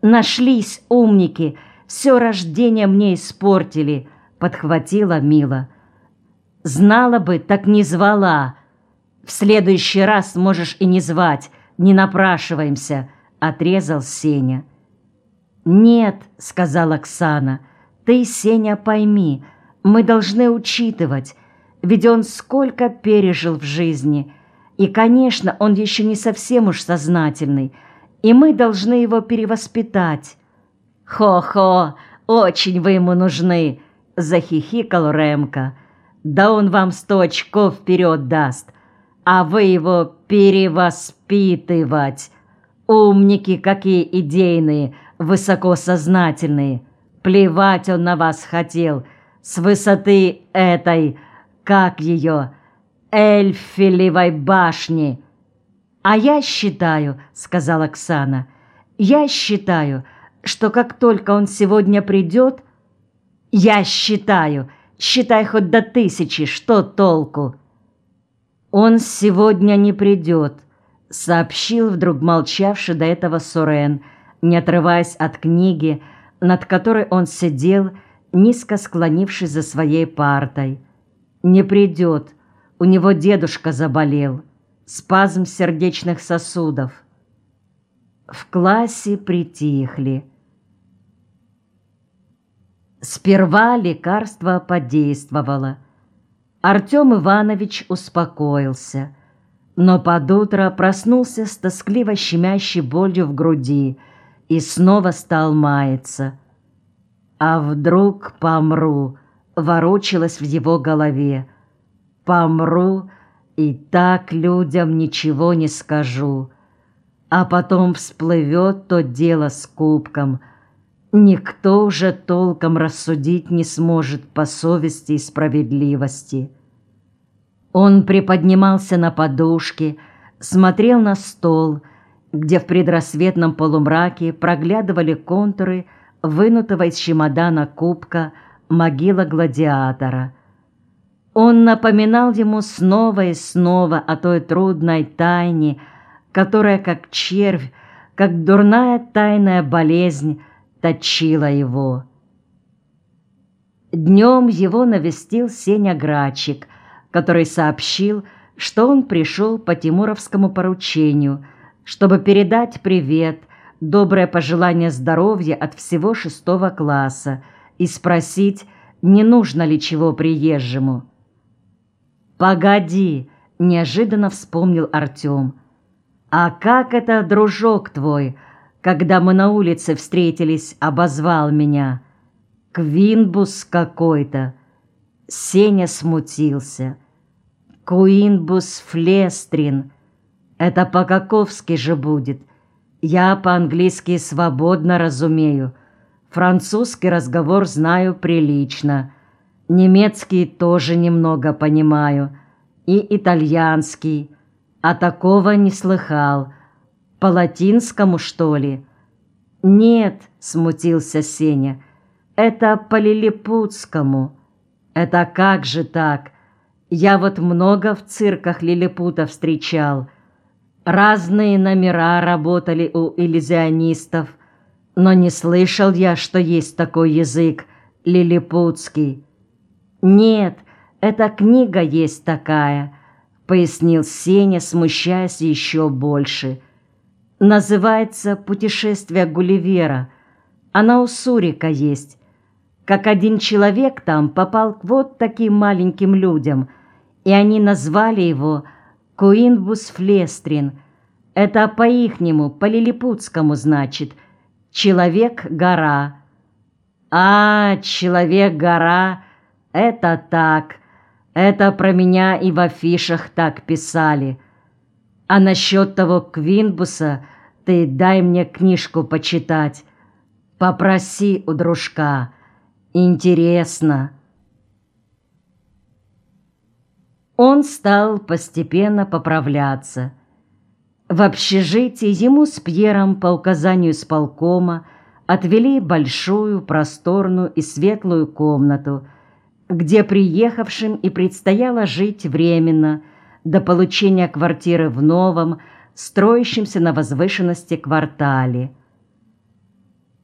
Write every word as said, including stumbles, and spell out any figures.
Нашлись умники, все рождение мне испортили, подхватила Мила. Знала бы, так не звала. В следующий раз можешь и не звать, не напрашиваемся, отрезал Сеня. Нет, сказала Оксана, ты, Сеня, пойми, мы должны учитывать, ведь он сколько пережил в жизни, и, конечно, он еще не совсем уж сознательный, и мы должны его перевоспитать. Хо-хо, очень вы ему нужны, захихикал Ремка. Да он вам сто очков вперед даст, а вы его перевоспитывать. Умники какие идейные, высокосознательные. Плевать он на вас хотел с высоты этой, как ее, Эльфелевой башни. А я считаю, сказала Оксана, я считаю, что как только он сегодня придет, я считаю, считай хоть до тысячи, что толку? Он сегодня не придет, сообщил вдруг молчавший до этого Сурен, не отрываясь от книги, над которой он сидел, низко склонившись за своей партой. Не придет, у него дедушка заболел, спазм сердечных сосудов. В классе притихли. Сперва лекарство подействовало. Артем Иванович успокоился, но под утро проснулся с тоскливо щемящей болью в груди и снова стал маяться. «А вдруг помру?» — ворочалось в его голове. «Помру, и так людям ничего не скажу. А потом всплывет то дело с кубком. Никто уже толком рассудить не сможет по совести и справедливости». Он приподнимался на подушке, смотрел на стол, где в предрассветном полумраке проглядывали контуры вынутого из чемодана кубка могила гладиатора. Он напоминал ему снова и снова о той трудной тайне, которая, как червь, как дурная тайная болезнь, точила его. Днем его навестил Сеня Грачик, который сообщил, что он пришел по тимуровскому поручению, чтобы передать привет, доброе пожелание здоровья от всего шестого класса и спросить, не нужно ли чего приезжему. «Погоди», — неожиданно вспомнил Артем. «А как это дружок твой, когда мы на улице встретились, обозвал меня? Квинбус какой-то». Сеня смутился. «Куинбус Флестрин. Это по-каковски же будет. Я по-английски свободно разумею. Французский разговор знаю прилично. Немецкий тоже немного понимаю. И итальянский. А такого не слыхал. По-латинскому, что ли?» «Нет», — смутился Сеня, — «это по-лилипутскому». «Это как же так? Я вот много в цирках лилипутов встречал. Разные номера работали у иллюзионистов, но не слышал я, что есть такой язык лилипутский». «Нет, эта книга есть такая», — пояснил Сеня, смущаясь еще больше. «Называется «Путешествие Гулливера». Она у Сурика есть. Как один человек там попал к вот таким маленьким людям, и они назвали его Куинбус Флестрин. Это по-ихнему, по-лилипутскому значит «человек-гора». «А, человек-гора, это так, это про меня и в афишах так писали. А насчет того Квинбуса ты дай мне книжку почитать, попроси у дружка». Интересно. Он стал постепенно поправляться. В общежитии ему с Пьером по указанию исполкома отвели большую, просторную и светлую комнату, где приехавшим и предстояло жить временно до получения квартиры в новом, строящемся на возвышенности квартале.